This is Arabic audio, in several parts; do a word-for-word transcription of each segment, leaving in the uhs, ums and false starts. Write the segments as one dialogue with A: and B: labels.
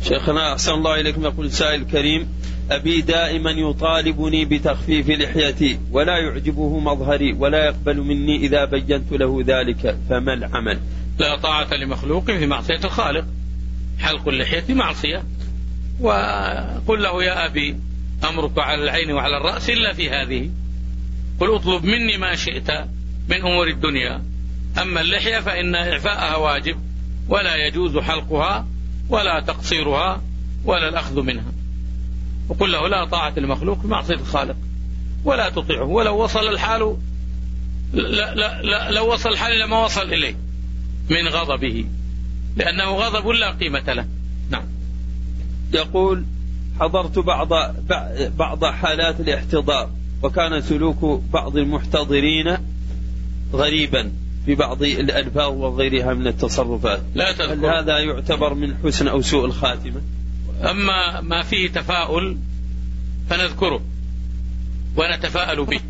A: شيخنا أحسن الله إليكم، يقول سائل كريم: أبي دائما يطالبني بتخفيف لحيتي ولا يعجبه مظهري ولا يقبل مني إذا بينت له ذلك، فما العمل؟
B: لا طاعة لمخلوق في معصية الخالق، حلق اللحية معصية. وقل له: يا أبي أمرك على العين وعلى الرأس إلا في هذه، قل اطلب مني ما شئت من أمور الدنيا، أما اللحية فإن إعفاءها واجب ولا يجوز حلقها ولا تقصيرها ولا الأخذ منها. وقل له: لا طاعة المخلوق في معصية الخالق ولا تطيعه، ولو وصل الحال لا لا لا لو وصل الحال لما وصل إليه من غضبه، لأنه غضب لا قيمة له. نعم.
A: يقول: حضرت بعض بعض حالات الاحتضار، وكان سلوك بعض المحتضرين غريبا في بعض الألفاظ وغيرها من التصرفات،
B: لا
A: هل هذا يعتبر من حسن أو سوء الخاتمة؟
B: أما ما فيه تفاؤل فنذكره ونتفاءل به.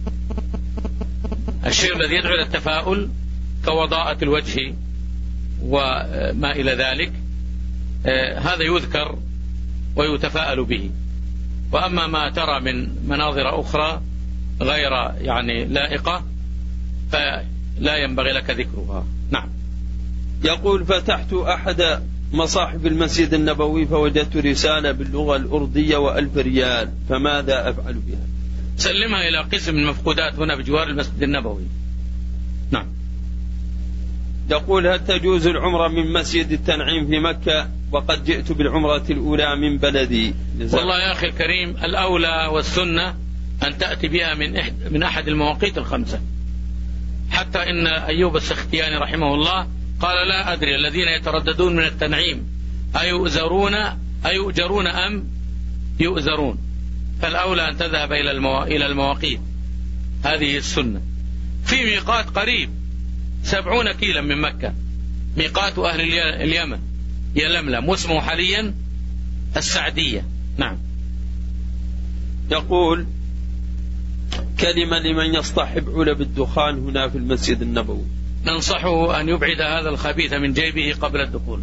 B: الشيء الذي يدعو إلى التفاؤل كوضاءة الوجه وما إلى ذلك، هذا يذكر ويتفاءل به. وأما ما ترى من مناظر أخرى غير يعني لائقة فلا ينبغي لك ذكرها. نعم.
A: يقول: فتحت أحد مصاحف المسجد النبوي فوجدت رسالة باللغة الأردية وألف ريال، فماذا أفعل بها؟
B: سلمها إلى قسم المفقودات هنا بجوار المسجد النبوي. نعم.
A: يقول: هل تجوز العمرة من مسجد التنعيم في مكة وقد جئت بالعمرة الأولى من بلدي؟
B: والله يا أخي الكريم، الأولى والسنة أن تأتي بها من من أحد المواقيت الخمسة، حتى إن أيوب السختياني رحمه الله قال: لا أدري الذين يترددون من التنعيم أيؤزرون أيؤجرون أم يؤزرون، فالأولى أن تذهب إلى المو... إلى المواقيت. هذه السنة. في ميقات قريب سبعون كيلا من مكة، ميقات أهل اليمن يلملم، واسمه حاليا السعدية. نعم.
A: يقول: كلمة لمن يصطحب علب الدخان هنا في المسجد النبوي.
B: ننصحه أن يبعد هذا الخبيث من جيبه قبل الدخول.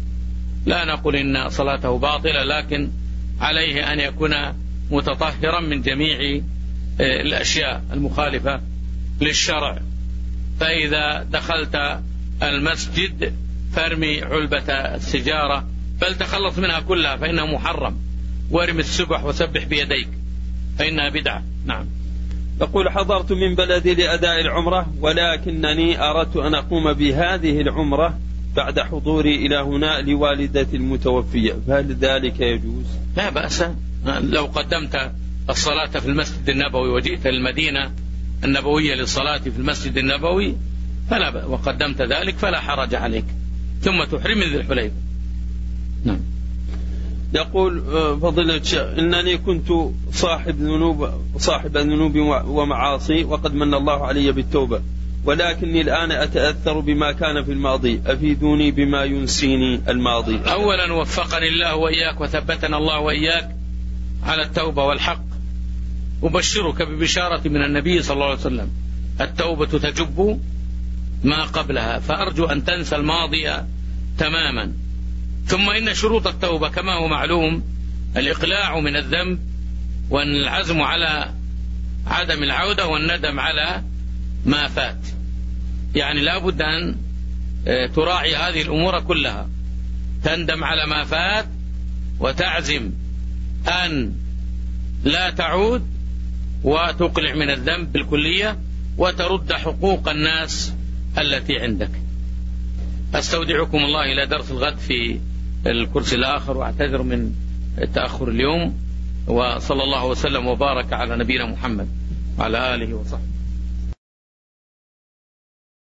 B: لا نقول إن صلاته باطلة، لكن عليه أن يكون متطهرا من جميع الأشياء المخالفة للشرع. فإذا دخلت المسجد فارمي علبة السجارة، بل تخلص منها كلها فإنها محرم، وارمي السبح وسبح بيديك فإنها بدعة. نعم.
A: يقول: حضرت من بلدي لأداء العمرة، ولكنني أردت أن أقوم بهذه العمرة بعد حضوري إلى هنا لوالدتي المتوفية، فهل ذلك يجوز؟
B: لا بأس. لو قدمت الصلاة في المسجد النبوي وجئت المدينة النبوية للصلاة في المسجد النبوي فلا ب... وقدمت ذلك فلا حرج عليك، ثم تحرم من ذي الحليفة. نعم.
A: يقول: فضيلة الشيخ، إنني كنت صاحب ذنوب صاحب ذنوب ومعاصي، وقد من الله علي بالتوبة، ولكني الآن أتأثر بما كان في الماضي، أفيدوني بما ينسيني الماضي.
B: أولا وفقني الله وإياك وثبتنا الله وإياك على التوبة والحق. أبشرك ببشارة من النبي صلى الله عليه وسلم: التوبة تجب ما قبلها، فأرجو أن تنسى الماضي تماما. ثم إن شروط التوبة كما هو معلوم الإقلاع من الذنب، والعزم على عدم العودة، والندم على ما فات. يعني لا بد أن تراعي هذه الأمور كلها، تندم على ما فات وتعزم أن لا تعود، وتقلع من الذنب بالكلية، وترد حقوق الناس التي عندك. أستودعكم الله إلى درس الغد في الكرسي الآخر، واعتذر من التأخر اليوم، وصلى الله وسلم وبارك على نبينا محمد وعلى آله وصحبه.